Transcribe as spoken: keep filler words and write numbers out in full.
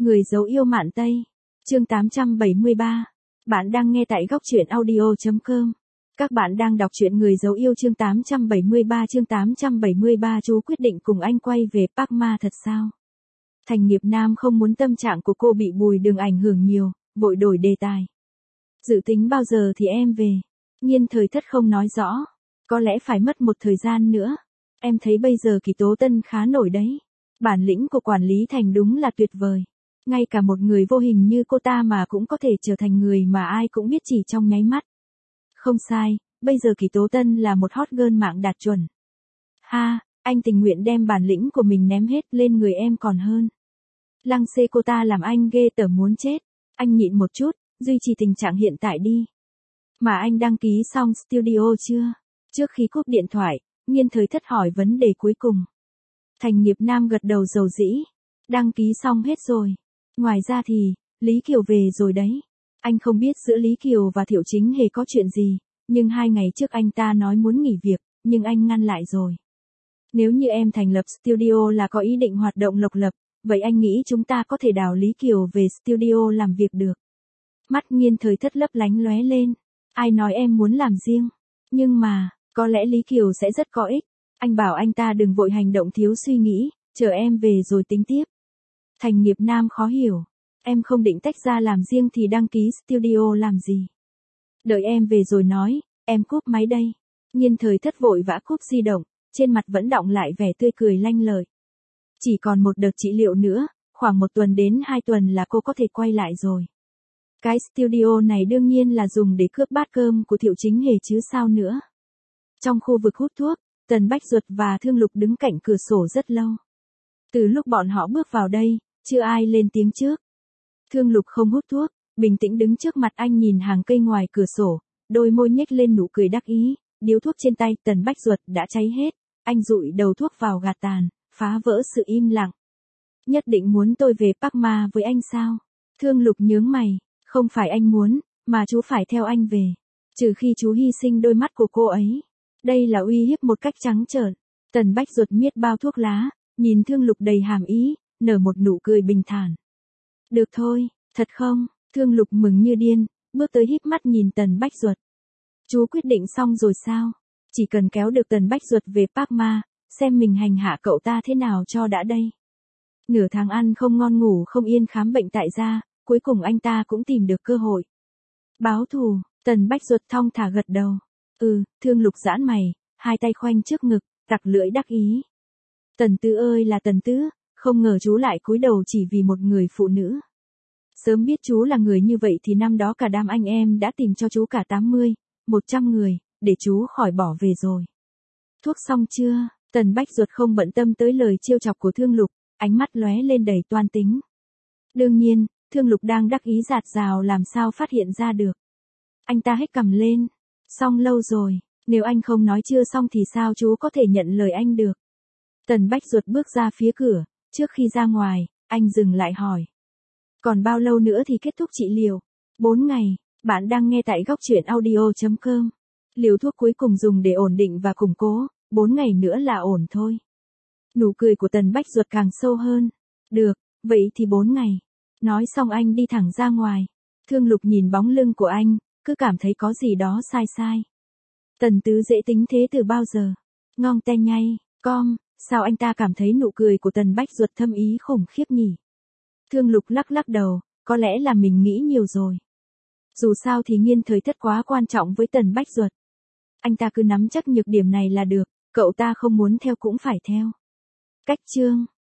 Người dấu yêu Mạn Tây. Chương tám trăm bảy mươi ba. Bạn đang nghe tại góc truyện audio chấm com. Các bạn đang đọc truyện Người dấu yêu chương tám trăm bảy mươi ba chương tám trăm bảy mươi ba chú quyết định cùng anh quay về Park Ma thật sao? Thành Nghiệp Nam không muốn tâm trạng của cô bị Bùi Đường ảnh hưởng nhiều, vội đổi đề tài. Dự tính bao giờ thì em về? Nhiên Thời Thất không nói rõ. Có lẽ phải mất một thời gian nữa. Em thấy bây giờ Kỳ Tố Tân khá nổi đấy. Bản lĩnh của quản lý Thành đúng là tuyệt vời. Ngay cả một người vô hình như cô ta mà cũng có thể trở thành người mà ai cũng biết chỉ trong nháy mắt. Không sai, bây giờ Kỳ Tố Tân là một hot girl mạng đạt chuẩn. Ha, anh tình nguyện đem bản lĩnh của mình ném hết lên người em còn hơn. Lăng xê cô ta làm anh ghê tởm muốn chết. Anh nhịn một chút, duy trì tình trạng hiện tại đi. Mà anh đăng ký xong studio chưa? Trước khi cúp điện thoại, Nhiên Thời Thất hỏi vấn đề cuối cùng. Thành Nghiệp Nam gật đầu dầu dĩ. Đăng ký xong hết rồi. Ngoài ra thì, Lý Kiều về rồi đấy. Anh không biết giữa Lý Kiều và Thiệu Chính Hề có chuyện gì, nhưng hai ngày trước anh ta nói muốn nghỉ việc, nhưng anh ngăn lại rồi. Nếu như em thành lập studio là có ý định hoạt động độc lập, vậy anh nghĩ chúng ta có thể đào Lý Kiều về studio làm việc được. Mắt Nhiên Thời Thất lấp lánh lóe lên. Ai nói em muốn làm riêng? Nhưng mà, có lẽ Lý Kiều sẽ rất có ích. Anh bảo anh ta đừng vội hành động thiếu suy nghĩ, chờ em về rồi tính tiếp. Thành Nghiệp Nam khó hiểu. Em không định tách ra làm riêng thì đăng ký studio làm gì? Đợi em về rồi nói, em cúp máy đây. Nhiên Thời Thất vội vã cúp di động, trên mặt vẫn đọng lại vẻ tươi cười lanh lợi. Chỉ còn một đợt trị liệu nữa, khoảng một tuần đến hai tuần là cô có thể quay lại rồi. Cái studio này đương nhiên là dùng để cướp bát cơm của Thiệu Chính Hề chứ sao nữa. Trong khu vực hút thuốc, Tần Bách Duật và Thương Lục đứng cạnh cửa sổ rất lâu. Từ lúc bọn họ bước vào đây, chưa ai lên tiếng trước. Thương Lục không hút thuốc, bình tĩnh đứng trước mặt anh nhìn hàng cây ngoài cửa sổ, đôi môi nhếch lên nụ cười đắc ý, điếu thuốc trên tay Tần Bách Duật đã cháy hết, anh dụi đầu thuốc vào gạt tàn, phá vỡ sự im lặng. Nhất định muốn tôi về Park Ma với anh sao? Thương Lục nhướng mày, không phải anh muốn, mà chú phải theo anh về. Trừ khi chú hy sinh đôi mắt của cô ấy. Đây là uy hiếp một cách trắng trợn. Tần Bách Duật miết bao thuốc lá, nhìn Thương Lục đầy hàm ý, nở một nụ cười bình thản. Được thôi, thật không? Thương Lục mừng như điên, bước tới híp mắt nhìn Tần Bách Duật. Chú quyết định xong rồi sao? Chỉ cần kéo được Tần Bách Duật về Park Ma, xem mình hành hạ cậu ta thế nào cho đã đây. Nửa tháng ăn không ngon ngủ không yên khám bệnh tại gia, cuối cùng anh ta cũng tìm được cơ hội. Báo thù, Tần Bách Duật thong thả gật đầu. Ừ, Thương Lục giãn mày, hai tay khoanh trước ngực, tặc lưỡi đắc ý. Tần Tứ ơi là Tần Tứ, không ngờ chú lại cúi đầu chỉ vì một người phụ nữ. Sớm biết chú là người như vậy thì năm đó cả đám anh em đã tìm cho chú cả tám mươi, một trăm người, để chú khỏi bỏ về rồi. Thuốc xong chưa? Tần Bách Duật không bận tâm tới lời trêu chọc của Thương Lục, ánh mắt lóe lên đầy toan tính. Đương nhiên, Thương Lục đang đắc ý dạt dào làm sao phát hiện ra được. Anh ta hét cằm lên. Xong lâu rồi, nếu anh không nói chưa xong thì sao chú có thể nhận lời anh được. Tần Bách Duật bước ra phía cửa, trước khi ra ngoài, anh dừng lại hỏi. Còn bao lâu nữa thì kết thúc trị liệu? Bốn ngày, bạn đang nghe tại góc truyện audio chấm com. Liều thuốc cuối cùng dùng để ổn định và củng cố, bốn ngày nữa là ổn thôi. Nụ cười của Tần Bách Duật càng sâu hơn. Được, vậy thì bốn ngày. Nói xong anh đi thẳng ra ngoài. Thương Lục nhìn bóng lưng của anh, cứ cảm thấy có gì đó sai sai. Tần Tứ dễ tính thế từ bao giờ? Ngong te nhay, com, sao anh ta cảm thấy nụ cười của Tần Bách Duật thâm ý khủng khiếp nhỉ? Thương Lục lắc lắc đầu, có lẽ là mình nghĩ nhiều rồi. Dù sao thì Nhiên Thời Thất quá quan trọng với Tần Bách Duật. Anh ta cứ nắm chắc nhược điểm này là được, cậu ta không muốn theo cũng phải theo. Cách chương